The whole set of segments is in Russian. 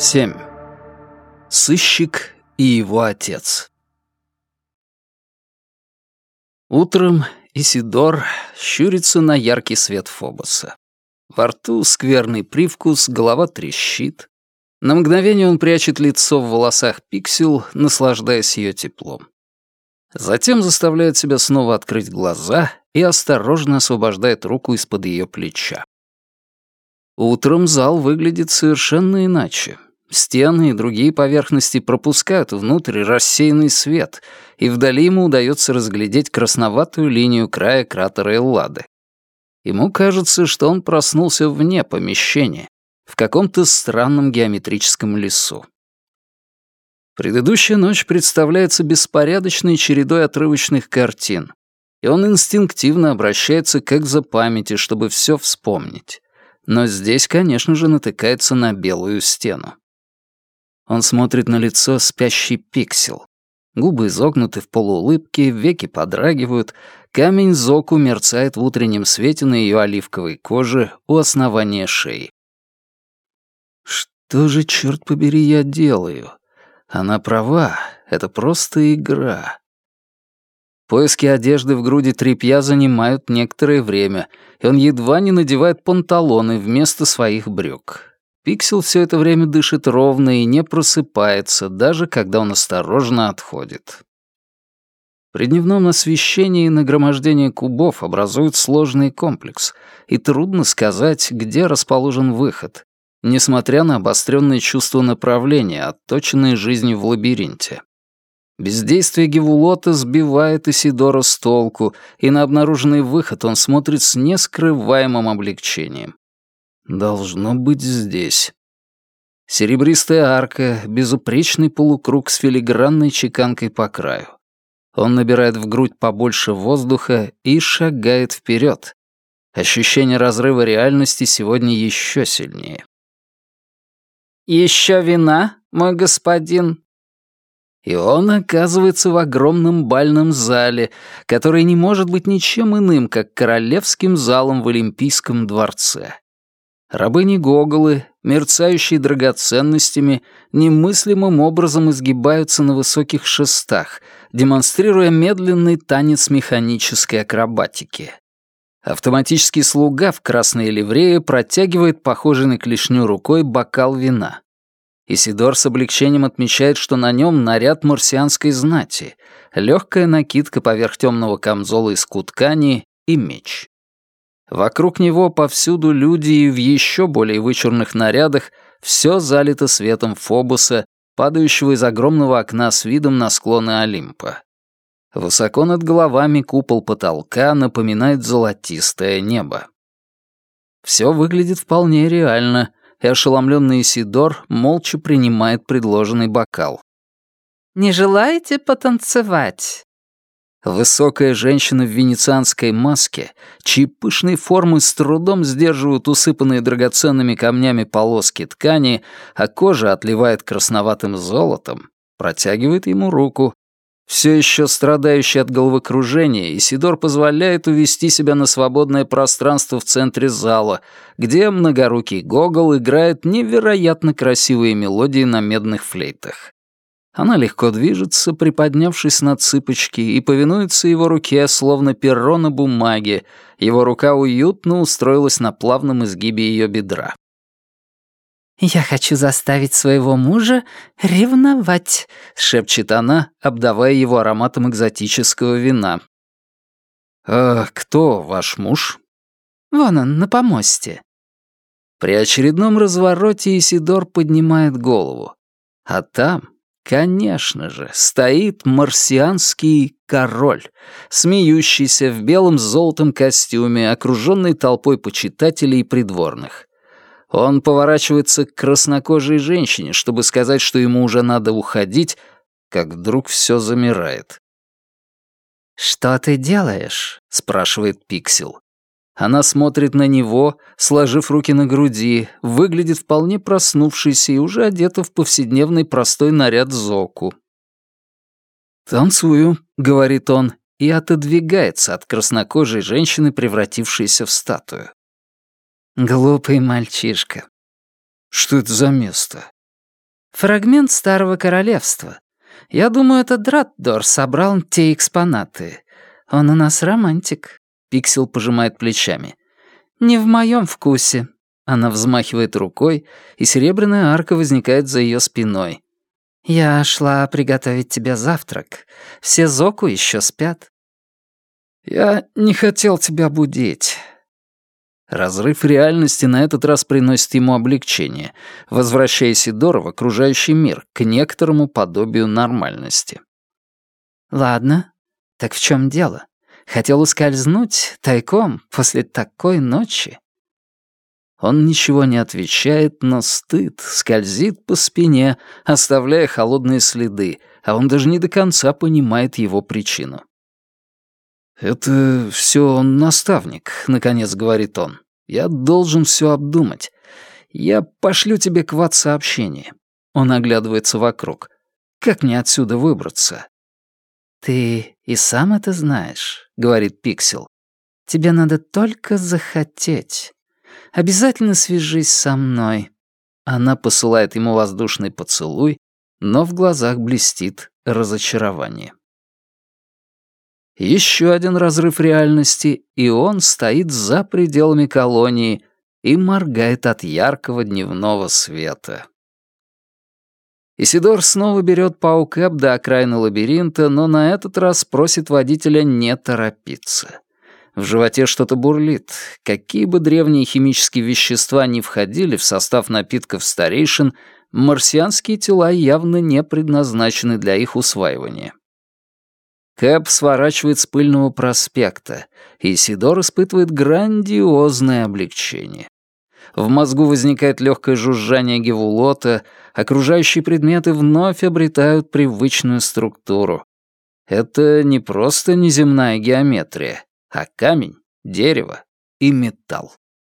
7. Сыщик и его отец. Утром Исидор щурится на яркий свет Фобоса. Во рту скверный привкус, голова трещит. На мгновение он прячет лицо в волосах Пиксел, наслаждаясь ее теплом. Затем заставляет себя снова открыть глаза и осторожно освобождает руку из-под ее плеча. Утром зал выглядит совершенно иначе. Стены и другие поверхности пропускают внутрь рассеянный свет, и вдали ему удается разглядеть красноватую линию края кратера Эллады. Ему кажется, что он проснулся вне помещения, в каком-то странном геометрическом лесу. Предыдущая ночь представляется беспорядочной чередой отрывочных картин, и он инстинктивно обращается к экзопамяти, чтобы все вспомнить. Но здесь, конечно же, натыкается на белую стену. Он смотрит на лицо спящей Пиксел. Губы изогнуты в полуулыбке, веки подрагивают, камень Зоку мерцает в утреннем свете на ее оливковой коже у основания шеи. Что же, черт побери, я делаю? Она права, это просто игра. Поиски одежды в груди тряпья занимают некоторое время, и он едва не надевает панталоны вместо своих брюк. Пиксел все это время дышит ровно и не просыпается, даже когда он осторожно отходит. При дневном освещении нагромождение кубов образует сложный комплекс, и трудно сказать, где расположен выход, несмотря на обостренное чувство направления, отточенное жизнью в лабиринте. Бездействие Гевулота сбивает Исидора с толку, и на обнаруженный выход он смотрит с нескрываемым облегчением. Должно быть здесь. Серебристая арка, безупречный полукруг с филигранной чеканкой по краю. Он набирает в грудь побольше воздуха и шагает вперед. Ощущение разрыва реальности сегодня еще сильнее. «Еще вина, мой господин?» И он оказывается в огромном бальном зале, который не может быть ничем иным, как королевским залом в Олимпийском дворце. Рабыни-гоголы, мерцающие драгоценностями, немыслимым образом изгибаются на высоких шестах, демонстрируя медленный танец механической акробатики. Автоматический слуга в красной ливрее протягивает похожий на клешню рукой бокал вина. Исидор с облегчением отмечает, что на нем наряд марсианской знати, легкая накидка поверх темного камзола из ткани и меч. Вокруг него повсюду люди и в еще более вычурных нарядах, все залито светом Фобоса, падающего из огромного окна с видом на склоны Олимпа. Высоко над головами купол потолка напоминает золотистое небо. Все выглядит вполне реально, и ошеломленный Исидор молча принимает предложенный бокал. «Не желаете потанцевать?» Высокая женщина в венецианской маске, чьи пышные формы с трудом сдерживают усыпанные драгоценными камнями полоски ткани, а кожа отливает красноватым золотом, протягивает ему руку. Все еще страдающий от головокружения, Исидор позволяет увести себя на свободное пространство в центре зала, где многорукий гогол играет невероятно красивые мелодии на медных флейтах. Она легко движется, приподнявшись на цыпочки, и повинуется его руке, словно перо на бумаге. Его рука уютно устроилась на плавном изгибе ее бедра. «Я хочу заставить своего мужа ревновать», — шепчет она, обдавая его ароматом экзотического вина. «А кто ваш муж?» «Вон он, на помосте». При очередном развороте Исидор поднимает голову. А там, конечно же, стоит марсианский король, смеющийся в белом с золотом костюме, окруженный толпой почитателей и придворных. Он поворачивается к краснокожей женщине, чтобы сказать, что ему уже надо уходить, как вдруг все замирает. «Что ты делаешь?» — спрашивает Пиксел. Она смотрит на него, сложив руки на груди, выглядит вполне проснувшейся и уже одета в повседневный простой наряд Зоку. «Танцую», — говорит он, и отодвигается от краснокожей женщины, превратившейся в статую. Глупый мальчишка. Что это за место? Фрагмент Старого Королевства. Я думаю, это Дратдор собрал те экспонаты. Он у нас романтик». Пиксел пожимает плечами. «Не в моем вкусе». Она взмахивает рукой, и серебряная арка возникает за ее спиной. «Я шла приготовить тебе завтрак. Все Зоку еще спят». «Я не хотел тебя будить». Разрыв реальности на этот раз приносит ему облегчение, возвращая Исидора в окружающий мир к некоторому подобию нормальности. «Ладно, так в чем дело? Хотел ускользнуть тайком после такой ночи?» Он ничего не отвечает, но стыд скользит по спине, оставляя холодные следы, а он даже не до конца понимает его причину. «Это все наставник», — наконец говорит он. «Я должен все обдумать. Я пошлю тебе квад-сообщение». Он оглядывается вокруг. «Как мне отсюда выбраться?» «Ты и сам это знаешь», — говорит Пиксел. «Тебе надо только захотеть. Обязательно свяжись со мной». Она посылает ему воздушный поцелуй, но в глазах блестит разочарование. Еще один разрыв реальности, и он стоит за пределами колонии и моргает от яркого дневного света. Исидор снова берет паук-эп до окраины лабиринта, но на этот раз просит водителя не торопиться. В животе что-то бурлит. Какие бы древние химические вещества ни входили в состав напитков старейшин, марсианские тела явно не предназначены для их усваивания. Кэб сворачивает с пыльного проспекта, и Исидор испытывает грандиозное облегчение. В мозгу возникает легкое жужжание гевулота, окружающие предметы вновь обретают привычную структуру. Это не просто неземная геометрия, а камень, дерево и металл.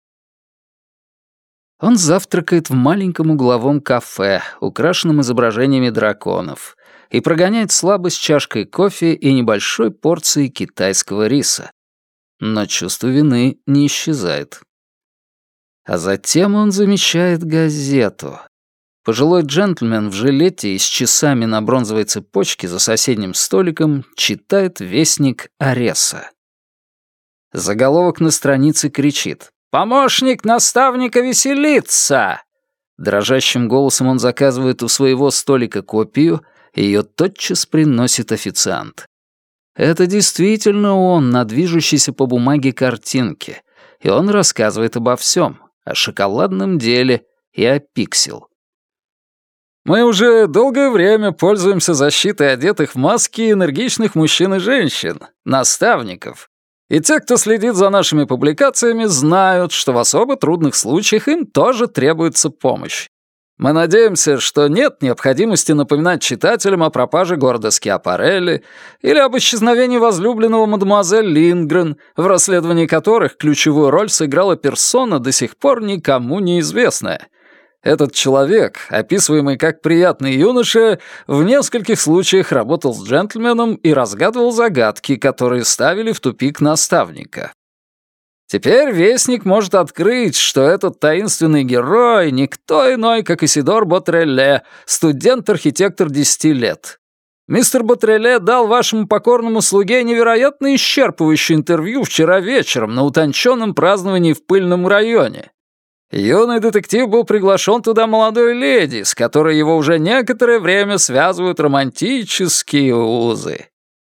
Он завтракает в маленьком угловом кафе, украшенном изображениями драконов, и прогоняет слабость чашкой кофе и небольшой порцией китайского риса. Но чувство вины не исчезает. А затем он замечает газету. Пожилой джентльмен в жилете и с часами на бронзовой цепочке за соседним столиком читает вестник Ареса. Заголовок на странице кричит: «Помощник наставника веселится!» Дрожащим голосом он заказывает у своего столика копию, и ее тотчас приносит официант. Это действительно он на движущейся по бумаге картинке, и он рассказывает обо всем, о шоколадном деле и о Пиксел. «Мы уже долгое время пользуемся защитой одетых в маски энергичных мужчин и женщин, наставников. И те, кто следит за нашими публикациями, знают, что в особо трудных случаях им тоже требуется помощь. Мы надеемся, что нет необходимости напоминать читателям о пропаже города Скиапарелли или об исчезновении возлюбленного мадемуазель Линдгрен, в расследовании которых ключевую роль сыграла персона, до сих пор никому неизвестная. Этот человек, описываемый как приятный юноша, в нескольких случаях работал с джентльменом и разгадывал загадки, которые ставили в тупик наставника. Теперь Вестник может открыть, что этот таинственный герой никто иной, как Исидор Ботрелле, студент-архитектор 10 лет. Мистер Ботрелле дал вашему покорному слуге невероятно исчерпывающее интервью вчера вечером на утонченном праздновании в Пыльном районе. Юный детектив был приглашен туда молодой леди, с которой его уже некоторое время связывают романтические узы.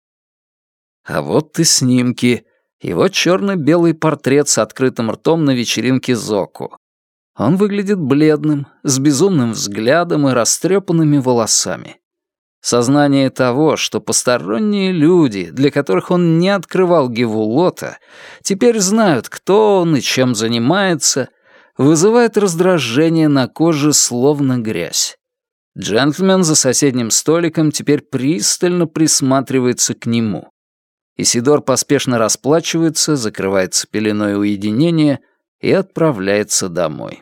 А вот и снимки. Его черно-белый портрет с открытым ртом на вечеринке Зоку. Он выглядит бледным, с безумным взглядом и растрепанными волосами. Сознание того, что посторонние люди, для которых он не открывал гевулота, теперь знают, кто он и чем занимается, вызывает раздражение на коже, словно грязь. Джентльмен за соседним столиком теперь пристально присматривается к нему. Исидор поспешно расплачивается, закрывается пеленой уединения и отправляется домой.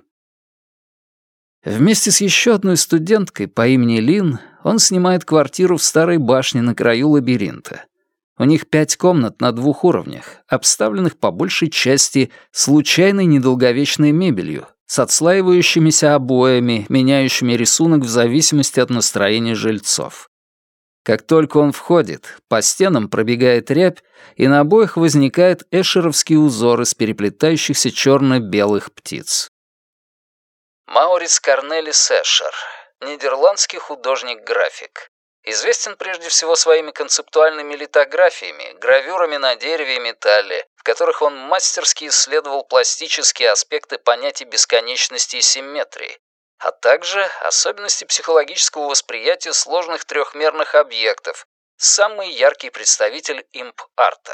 Вместе с еще одной студенткой по имени Лин он снимает квартиру в старой башне на краю лабиринта. У них 5 комнат на 2 уровнях, обставленных по большей части случайной недолговечной мебелью, с отслаивающимися обоями, меняющими рисунок в зависимости от настроения жильцов. Как только он входит, по стенам пробегает рябь, и на обоях возникает эшеровский узор из переплетающихся черно-белых птиц. Маурits Корнелис Эшер, нидерландский художник-график. Известен прежде всего своими концептуальными литографиями, гравюрами на дереве и металле, в которых он мастерски исследовал пластические аспекты понятий бесконечности и симметрии, а также особенности психологического восприятия сложных трехмерных объектов, самый яркий представитель имп-арта.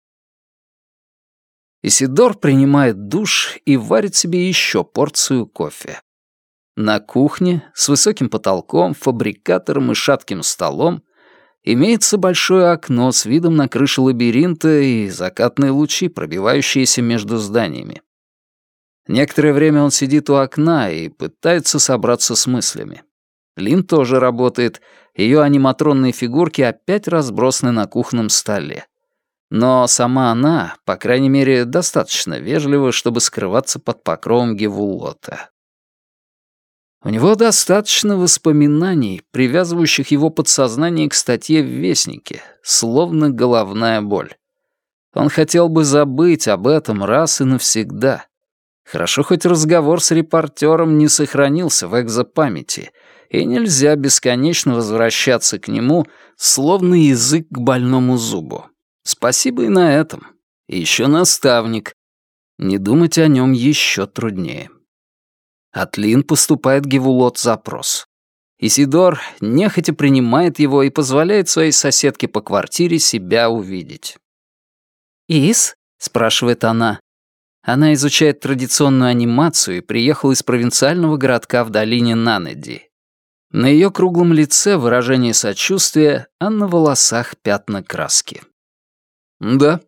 Исидор принимает душ и варит себе еще порцию кофе. На кухне, с высоким потолком, фабрикатором и шатким столом, имеется большое окно с видом на крышу лабиринта и закатные лучи, пробивающиеся между зданиями. Некоторое время он сидит у окна и пытается собраться с мыслями. Лин тоже работает, ее аниматронные фигурки опять разбросаны на кухонном столе. Но сама она, по крайней мере, достаточно вежлива, чтобы скрываться под покровом Гевулота. У него достаточно воспоминаний, привязывающих его подсознание к статье в Вестнике, словно головная боль. Он хотел бы забыть об этом раз и навсегда. Хорошо, хоть разговор с репортером не сохранился в экзопамяти, и нельзя бесконечно возвращаться к нему, словно язык к больному зубу. Спасибо и на этом. И еще наставник. Не думать о нем еще труднее. От Лин поступает Гевулот запрос. Исидор нехотя принимает его и позволяет своей соседке по квартире себя увидеть. «Ис?» — спрашивает она. Она изучает традиционную анимацию и приехала из провинциального городка в долине Нанеди. На ее круглом лице выражение сочувствия, а на волосах пятна краски. «Да».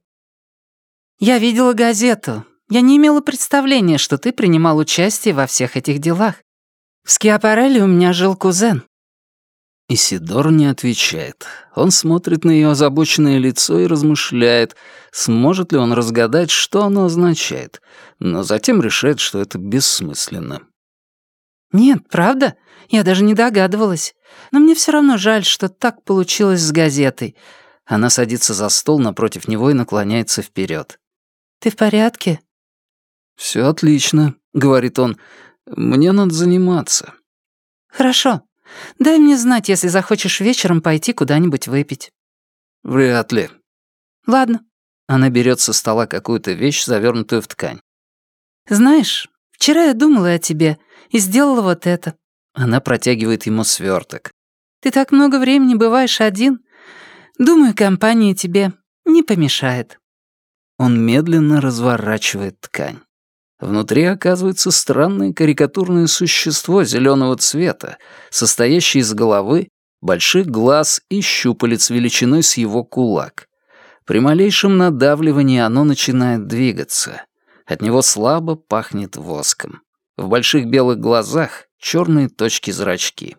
«Я видела газету. Я не имела представления, что ты принимал участие во всех этих делах. В Скиапарелле у меня жил кузен». Исидор не отвечает. Он смотрит на ее озабоченное лицо и размышляет, сможет ли он разгадать, что оно означает, но затем решает, что это бессмысленно. «Нет, правда? Я даже не догадывалась. Но мне все равно жаль, что так получилось с газетой». Она садится за стол напротив него и наклоняется вперед. «Ты в порядке?» «Все отлично», — говорит он. «Мне надо заниматься». «Хорошо. Дай мне знать, если захочешь вечером пойти куда-нибудь выпить». «Вряд ли». «Ладно». Она берет со стола какую-то вещь, завернутую в ткань. «Знаешь, вчера я думала о тебе и сделала вот это». Она протягивает ему сверток. «Ты так много времени бываешь один. Думаю, компания тебе не помешает». Он медленно разворачивает ткань. Внутри оказывается странное карикатурное существо зеленого цвета, состоящее из головы, больших глаз и щупалец величиной с его кулак. При малейшем надавливании оно начинает двигаться. От него слабо пахнет воском. В больших белых глазах черные точки-зрачки.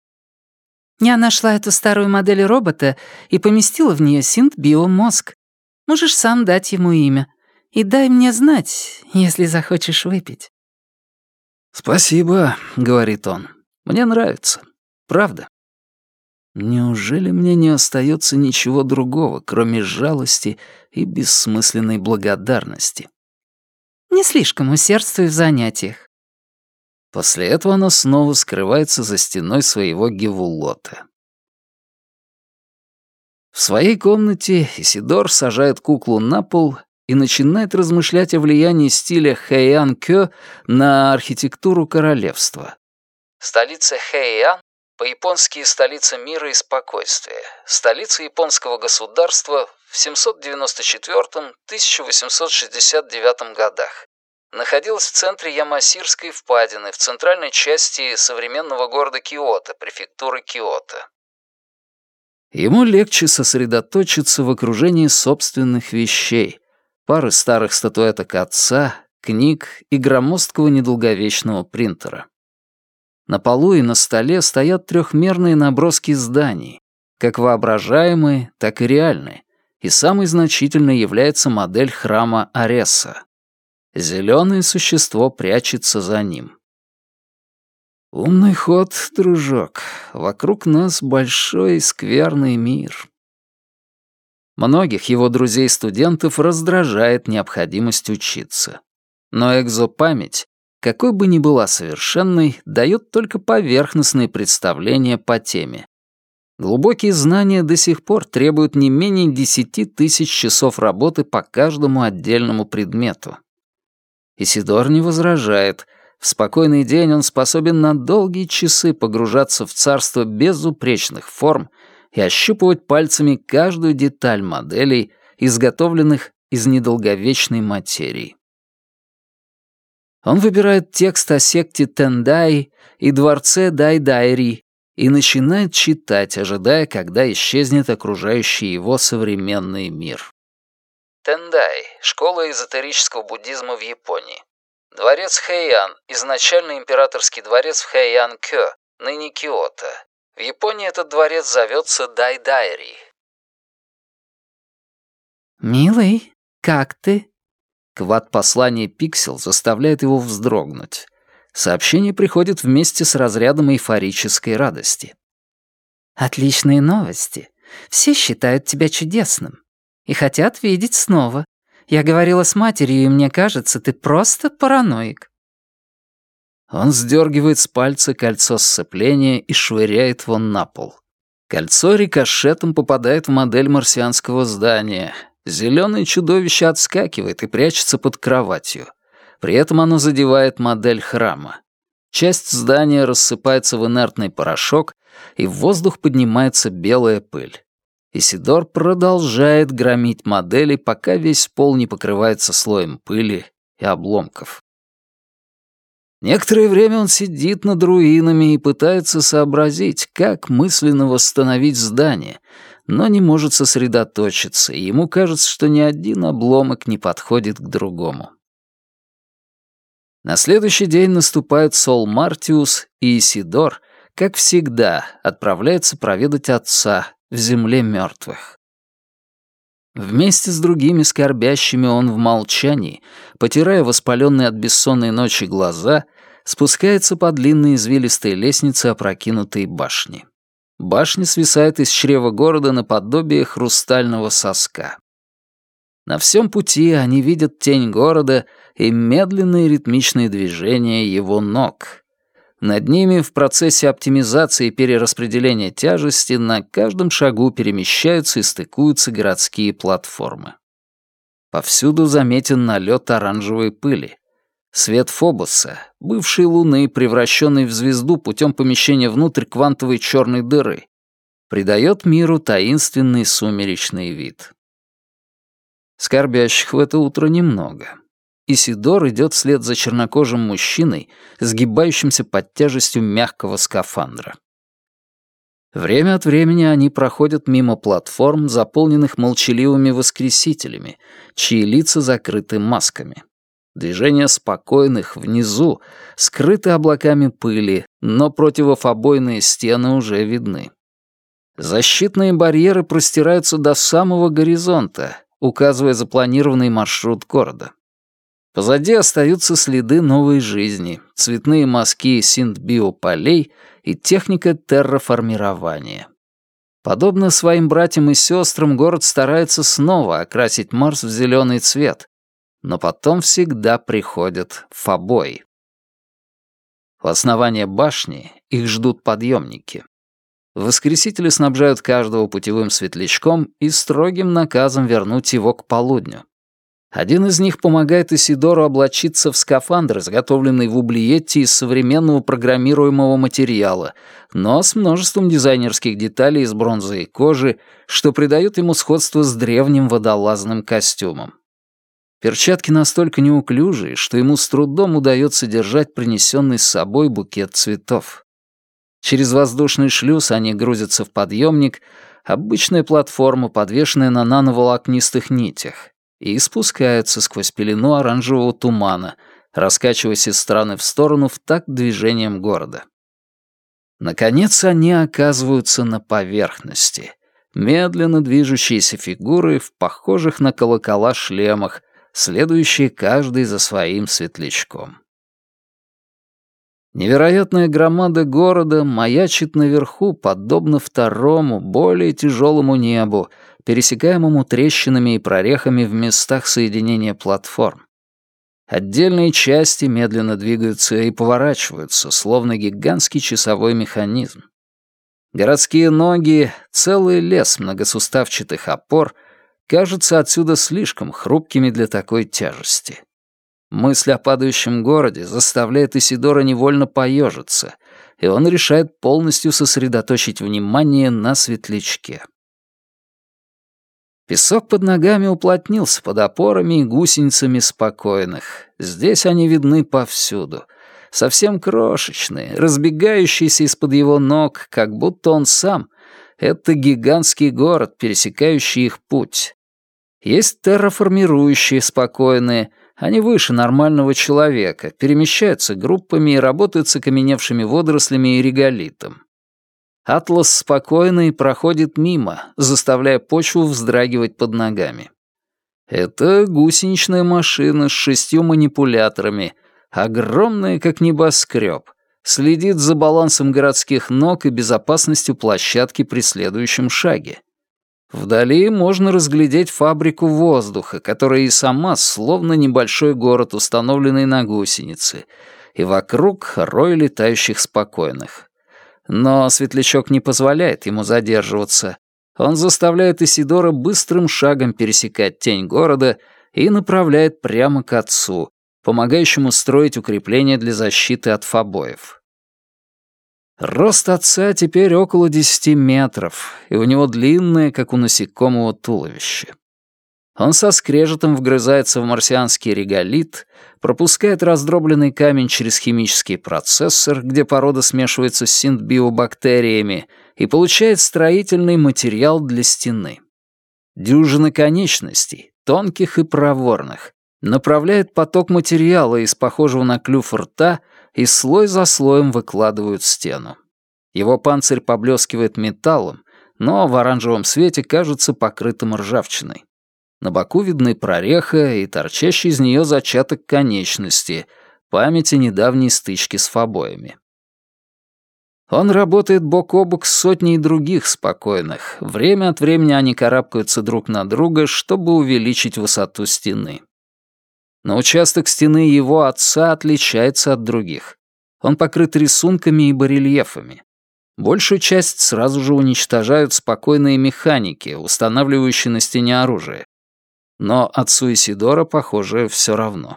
Я нашла эту старую модель робота и поместила в нее синт-биомозг. Можешь сам дать ему имя. И дай мне знать, если захочешь выпить». «Спасибо», — говорит он. «Мне нравится. Правда. Неужели мне не остается ничего другого, кроме жалости и бессмысленной благодарности?» «Не слишком усердствуй в занятиях». После этого она снова скрывается за стеной своего Гевулота. В своей комнате Исидор сажает куклу на пол и начинает размышлять о влиянии стиля Хэйан-кё на архитектуру королевства. Столица Хэйан, по-японски столица мира и спокойствия, столица японского государства в 794-1869 годах. Находилась в центре Ямасирской впадины, в центральной части современного города Киото, префектуры Киото. Ему легче сосредоточиться в окружении собственных вещей, пары старых статуэток отца, книг и громоздкого недолговечного принтера. На полу и на столе стоят трехмерные наброски зданий, как воображаемые, так и реальные, и самой значительной является модель храма Ареса. Зеленое существо прячется за ним. «Умный ход, дружок. Вокруг нас большой скверный мир». Многих его друзей-студентов раздражает необходимость учиться. Но экзопамять, какой бы ни была совершенной, дает только поверхностные представления по теме. Глубокие знания до сих пор требуют не менее 10 тысяч часов работы по каждому отдельному предмету. Исидор не возражает. В спокойный день он способен на долгие часы погружаться в царство безупречных форм и ощупывать пальцами каждую деталь моделей, изготовленных из недолговечной материи. Он выбирает текст о секте Тендай и дворце Дайдайри и начинает читать, ожидая, когда исчезнет окружающий его современный мир. Тендай — школа эзотерического буддизма в Японии. Дворец Хэйан — изначально императорский дворец в Хэйан-кё, ныне Киото. В Японии этот дворец зовется Дайдайри. «Милый, как ты?» Квад-послание Пиксел заставляет его вздрогнуть. Сообщение приходит вместе с разрядом эйфорической радости. «Отличные новости. Все считают тебя чудесным. И хотят видеть снова. Я говорила с матерью, и мне кажется, ты просто параноик». Он сдергивает с пальца кольцо сцепления и швыряет его на пол. Кольцо рикошетом попадает в модель марсианского здания. Зеленое чудовище отскакивает и прячется под кроватью. При этом оно задевает модель храма. Часть здания рассыпается в инертный порошок, и в воздух поднимается белая пыль. Исидор продолжает громить модели, пока весь пол не покрывается слоем пыли и обломков. Некоторое время он сидит над руинами и пытается сообразить, как мысленно восстановить здание, но не может сосредоточиться, и ему кажется, что ни один обломок не подходит к другому. На следующий день наступает Сол Мартиус, и Исидор, как всегда, отправляется проведать отца в земле мертвых. Вместе с другими скорбящими он в молчании, потирая воспаленные от бессонной ночи глаза, спускается по длинной извилистой лестнице опрокинутой башни. Башня свисает из чрева города наподобие хрустального соска. На всем пути они видят тень города и медленные ритмичные движения его ног. Над ними в процессе оптимизации и перераспределения тяжести на каждом шагу перемещаются и стыкуются городские платформы. Повсюду заметен налет оранжевой пыли. Свет Фобоса, бывшей Луны, превращенной в звезду путем помещения внутрь квантовой черной дыры, придает миру таинственный сумеречный вид. Скорбящих в это утро немного. Исидор идет вслед за чернокожим мужчиной, сгибающимся под тяжестью мягкого скафандра. Время от времени они проходят мимо платформ, заполненных молчаливыми воскресителями, чьи лица закрыты масками. Движения спокойных внизу скрыты облаками пыли, но противофобойные стены уже видны. Защитные барьеры простираются до самого горизонта, указывая запланированный маршрут города. Позади остаются следы новой жизни, цветные мазки синт-биополей и техника терраформирования. Подобно своим братьям и сестрам, город старается снова окрасить Марс в зеленый цвет, но потом всегда приходят фобои. У основания башни их ждут подъемники. Воскресители снабжают каждого путевым светлячком и строгим наказом вернуть его к полудню. Один из них помогает Исидору облачиться в скафандр, изготовленный в Ублиетте из современного программируемого материала, но с множеством дизайнерских деталей из бронзы и кожи, что придает ему сходство с древним водолазным костюмом. Перчатки настолько неуклюжие, что ему с трудом удается держать принесенный с собой букет цветов. Через воздушный шлюз они грузятся в подъемник, обычная платформа, подвешенная на нановолокнистых нитях, и спускаются сквозь пелену оранжевого тумана, раскачиваясь из стороны в сторону в такт движением города. Наконец они оказываются на поверхности. Медленно движущиеся фигуры в похожих на колокола шлемах, следующие каждый за своим светлячком. Невероятная громада города маячит наверху, подобно второму, более тяжелому небу, пересекаемому трещинами и прорехами в местах соединения платформ. Отдельные части медленно двигаются и поворачиваются, словно гигантский часовой механизм. Городские ноги, целый лес многосуставчатых опор, кажутся отсюда слишком хрупкими для такой тяжести. Мысль о падающем городе заставляет Исидора невольно поежиться, и он решает полностью сосредоточить внимание на светлячке. Песок под ногами уплотнился под опорами и гусеницами спокойных. Здесь они видны повсюду. Совсем крошечные, разбегающиеся из-под его ног, как будто он сам — это гигантский город, пересекающий их путь. Есть терраформирующие спокойные, они выше нормального человека, перемещаются группами и работают с окаменевшими водорослями и реголитом. Атлас спокойный проходит мимо, заставляя почву вздрагивать под ногами. Это гусеничная машина с 6 манипуляторами, огромная, как небоскреб, следит за балансом городских ног и безопасностью площадки при следующем шаге. Вдали можно разглядеть фабрику воздуха, которая и сама словно небольшой город, установленный на гусенице, и вокруг рой летающих спокойных. Но светлячок не позволяет ему задерживаться. Он заставляет Исидора быстрым шагом пересекать тень города и направляет прямо к отцу, помогающему строить укрепления для защиты от фабоев. Рост отца теперь около 10 метров, и у него длинное, как у насекомого, туловище. Он со скрежетом вгрызается в марсианский реголит, пропускает раздробленный камень через химический процессор, где порода смешивается с синтбиобактериями, и получает строительный материал для стены. Дюжина конечностей, тонких и проворных, направляет поток материала из похожего на клюв рта и слой за слоем выкладывают стену. Его панцирь поблескивает металлом, но в оранжевом свете кажется покрытым ржавчиной. На боку видны прореха и торчащий из нее зачаток конечности, память о недавней стычке с фабоями. Он работает бок о бок с сотней других спокойных. Время от времени они карабкаются друг на друга, чтобы увеличить высоту стены. Но участок стены его отца отличается от других. Он покрыт рисунками и барельефами. Большую часть сразу же уничтожают спокойные механики, устанавливающие на стене оружие. Но отцу Исидора, похоже, все равно.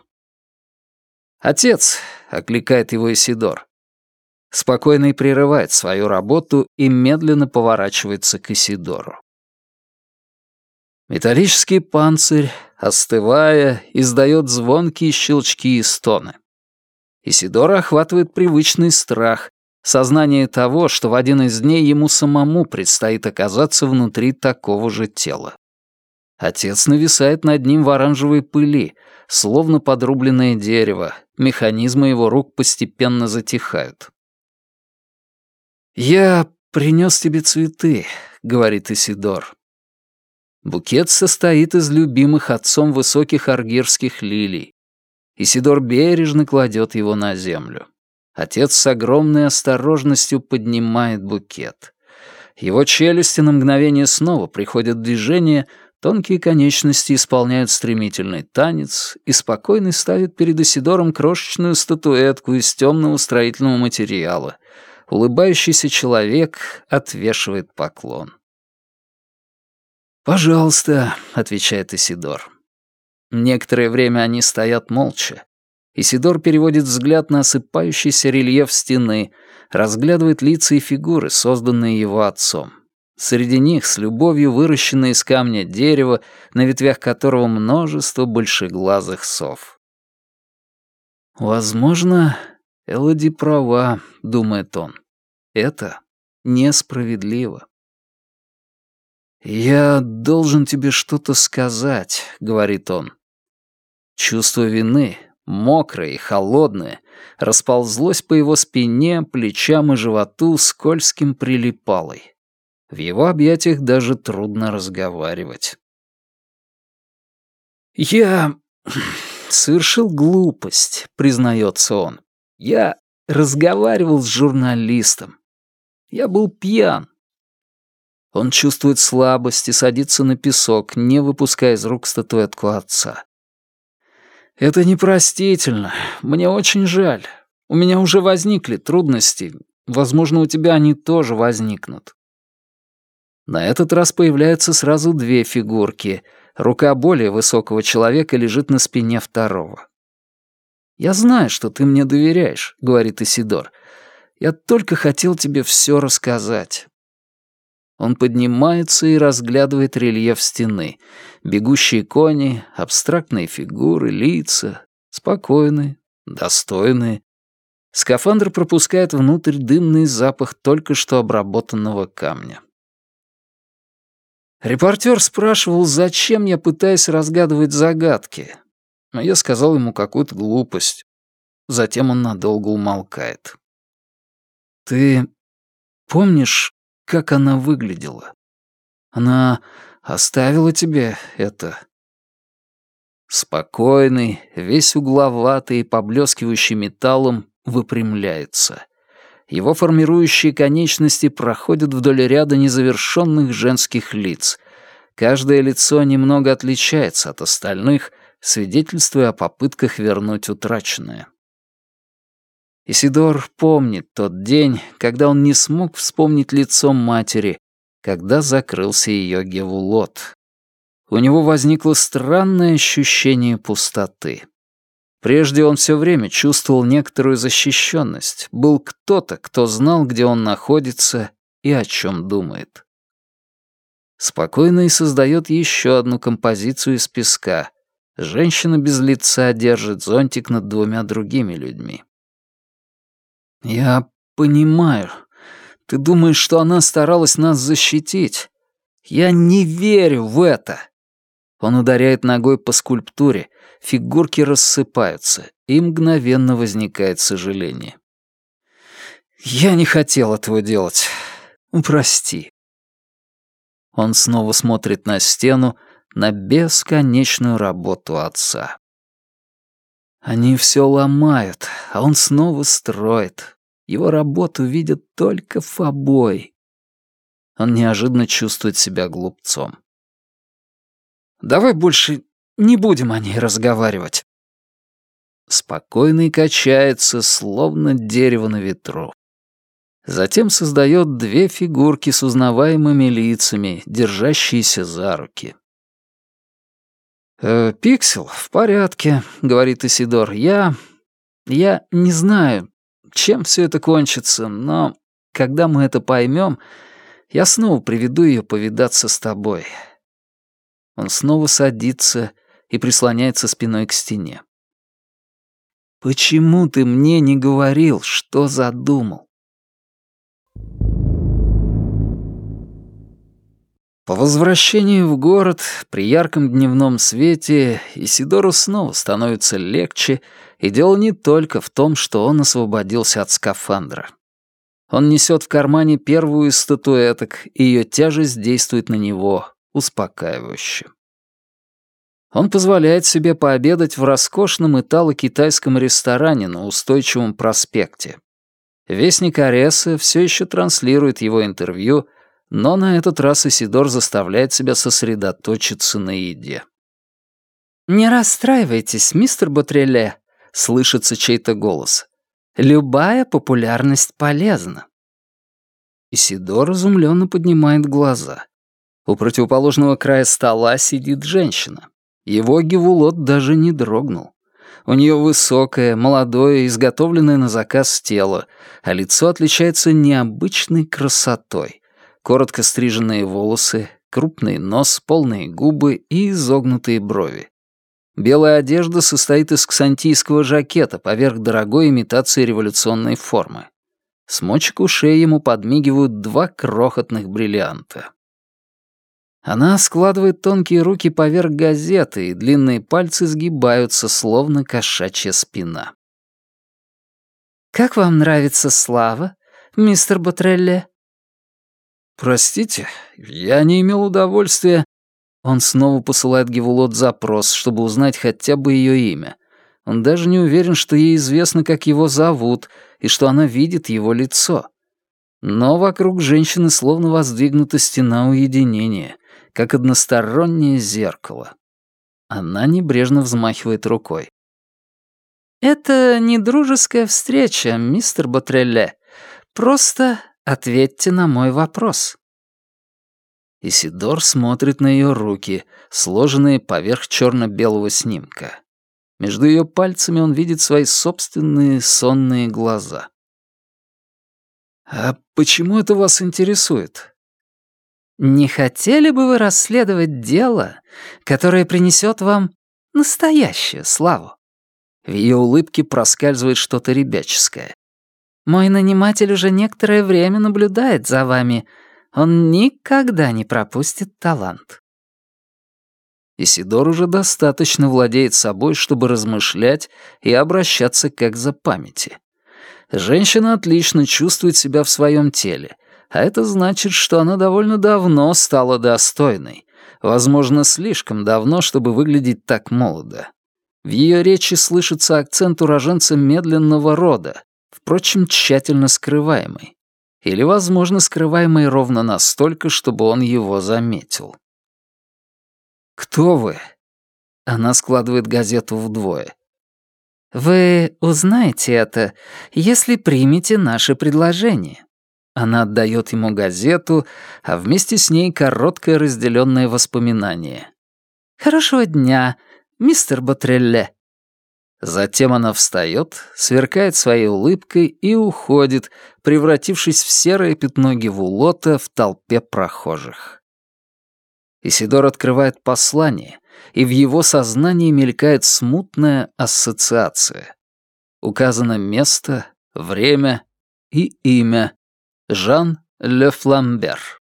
«Отец!» — окликает его Исидор. Спокойный прерывает свою работу и медленно поворачивается к Исидору. Металлический панцирь, остывая, издает звонкие щелчки и стоны. Исидора охватывает привычный страх, сознание того, что в один из дней ему самому предстоит оказаться внутри такого же тела. Отец нависает над ним в оранжевой пыли, словно подрубленное дерево, механизмы его рук постепенно затихают. «Я принес тебе цветы», — говорит Исидор. Букет состоит из любимых отцом высоких аргирских лилий. Исидор бережно кладет его на землю. Отец с огромной осторожностью поднимает букет. Его челюсти на мгновение снова приходят в движение, тонкие конечности исполняют стремительный танец, и спокойный ставит перед Исидором крошечную статуэтку из темного строительного материала. Улыбающийся человек отвешивает поклон. «Пожалуйста», — отвечает Исидор. Некоторое время они стоят молча. Исидор переводит взгляд на осыпающийся рельеф стены, разглядывает лица и фигуры, созданные его отцом. Среди них с любовью выращенное из камня дерево, на ветвях которого множество большеглазых сов. «Возможно, Элоди права», — думает он. «Это несправедливо». «Я должен тебе что-то сказать», — говорит он. Чувство вины, мокрое и холодное, расползлось по его спине, плечам и животу скользким прилипалой. В его объятиях даже трудно разговаривать. «Я «Совершил глупость», — признается он. «Я разговаривал с журналистом. Я был пьян». Он чувствует слабость и садится на песок, не выпуская из рук статуэтку отца. «Это непростительно. Мне очень жаль. У меня уже возникли трудности. Возможно, у тебя они тоже возникнут». На этот раз появляются сразу две фигурки. Рука более высокого человека лежит на спине второго. «Я знаю, что ты мне доверяешь», — говорит Исидор. «Я только хотел тебе все рассказать». Он поднимается и разглядывает рельеф стены. Бегущие кони, абстрактные фигуры, лица. Спокойные, достойные. Скафандр пропускает внутрь дымный запах только что обработанного камня. Репортер спрашивал, зачем я пытаюсь разгадывать загадки. Но я сказал ему какую-то глупость. Затем он надолго умолкает. «Ты помнишь, как она выглядела? Она оставила тебе это?» Спокойный, весь угловатый и поблескивающий металлом, выпрямляется. Его формирующие конечности проходят вдоль ряда незавершенных женских лиц. Каждое лицо немного отличается от остальных, свидетельствуя о попытках вернуть утраченное. Исидор помнит тот день, когда он не смог вспомнить лицо матери, когда закрылся ее гевулот. У него возникло странное ощущение пустоты. Прежде он все время чувствовал некоторую защищенность, был кто-то, кто знал, где он находится и о чем думает. Спокойный создает еще одну композицию из песка. Женщина без лица держит зонтик над двумя другими людьми. «Я понимаю. Ты думаешь, что она старалась нас защитить? Я не верю в это!» Он ударяет ногой по скульптуре, фигурки рассыпаются, и мгновенно возникает сожаление. «Я не хотел этого делать. Прости». Он снова смотрит на стену, на бесконечную работу отца. Они все ломают, а он снова строит. Его работу видят только фобой. Он неожиданно чувствует себя глупцом. «Давай больше не будем о ней разговаривать». Спокойный качается, словно дерево на ветру. Затем создает две фигурки с узнаваемыми лицами, держащиеся за руки. «Пиксел, в порядке», — говорит Исидор. Я не знаю, чем все это кончится, но когда мы это поймем, я снова приведу ее повидаться с тобой». Он снова садится и прислоняется спиной к стене. «Почему ты мне не говорил, что задумал?» По возвращении в город, при ярком дневном свете, Исидору снова становится легче, и дело не только в том, что он освободился от скафандра. Он несет в кармане первую из статуэток, и ее тяжесть действует на него успокаивающе. Он позволяет себе пообедать в роскошном итало-китайском ресторане на Устойчивом проспекте. Вестник Ареса все еще транслирует его интервью, но на этот раз Исидор заставляет себя сосредоточиться на еде. «Не расстраивайтесь, мистер Ботреле», — слышится чей-то голос. «Любая популярность полезна». Исидор изумленно поднимает глаза. У противоположного края стола сидит женщина. Его гевулот даже не дрогнул. У нее высокое, молодое, изготовленное на заказ тело, а лицо отличается необычной красотой. Коротко стриженные волосы, крупный нос, полные губы и изогнутые брови. Белая одежда состоит из ксантийского жакета поверх дорогой имитации революционной формы. С мочек ушей ему подмигивают два крохотных бриллианта. Она складывает тонкие руки поверх газеты, и длинные пальцы сгибаются, словно кошачья спина. «Как вам нравится слава, мистер Ботрелле?» «Простите, я не имел удовольствия...» Он снова посылает Гевулот запрос, чтобы узнать хотя бы ее имя. Он даже не уверен, что ей известно, как его зовут, и что она видит его лицо. Но вокруг женщины словно воздвигнута стена уединения, как одностороннее зеркало. Она небрежно взмахивает рукой. «Это не дружеская встреча, мистер Ботрелле. Просто ответьте на мой вопрос». Исидор смотрит на ее руки, сложенные поверх черно-белого снимка. Между ее пальцами он видит свои собственные сонные глаза. «А почему это вас интересует?» «Не хотели бы вы расследовать дело, которое принесет вам настоящую славу?» В ее улыбке проскальзывает что-то ребяческое. «Мой наниматель уже некоторое время наблюдает за вами. Он никогда не пропустит талант». Исидор уже достаточно владеет собой, чтобы размышлять и обращаться к экзопамяти. Женщина отлично чувствует себя в своем теле, а это значит, что она довольно давно стала достойной, возможно, слишком давно, чтобы выглядеть так молодо. В ее речи слышится акцент уроженца медленного рода, впрочем, тщательно скрываемый. Или, возможно, скрываемый ровно настолько, чтобы он его заметил. «Кто вы?» Она складывает газету вдвое. «Вы узнаете это, если примете наше предложение». Она отдает ему газету, а вместе с ней короткое разделенное воспоминание. «Хорошего дня, мистер Ботрелле». Затем она встает, сверкает своей улыбкой и уходит, превратившись в серое пятно Гевулота в толпе прохожих. Исидор открывает послание, и в его сознании мелькает смутная ассоциация. Указано место, время и имя. Жан Ле Фламбер.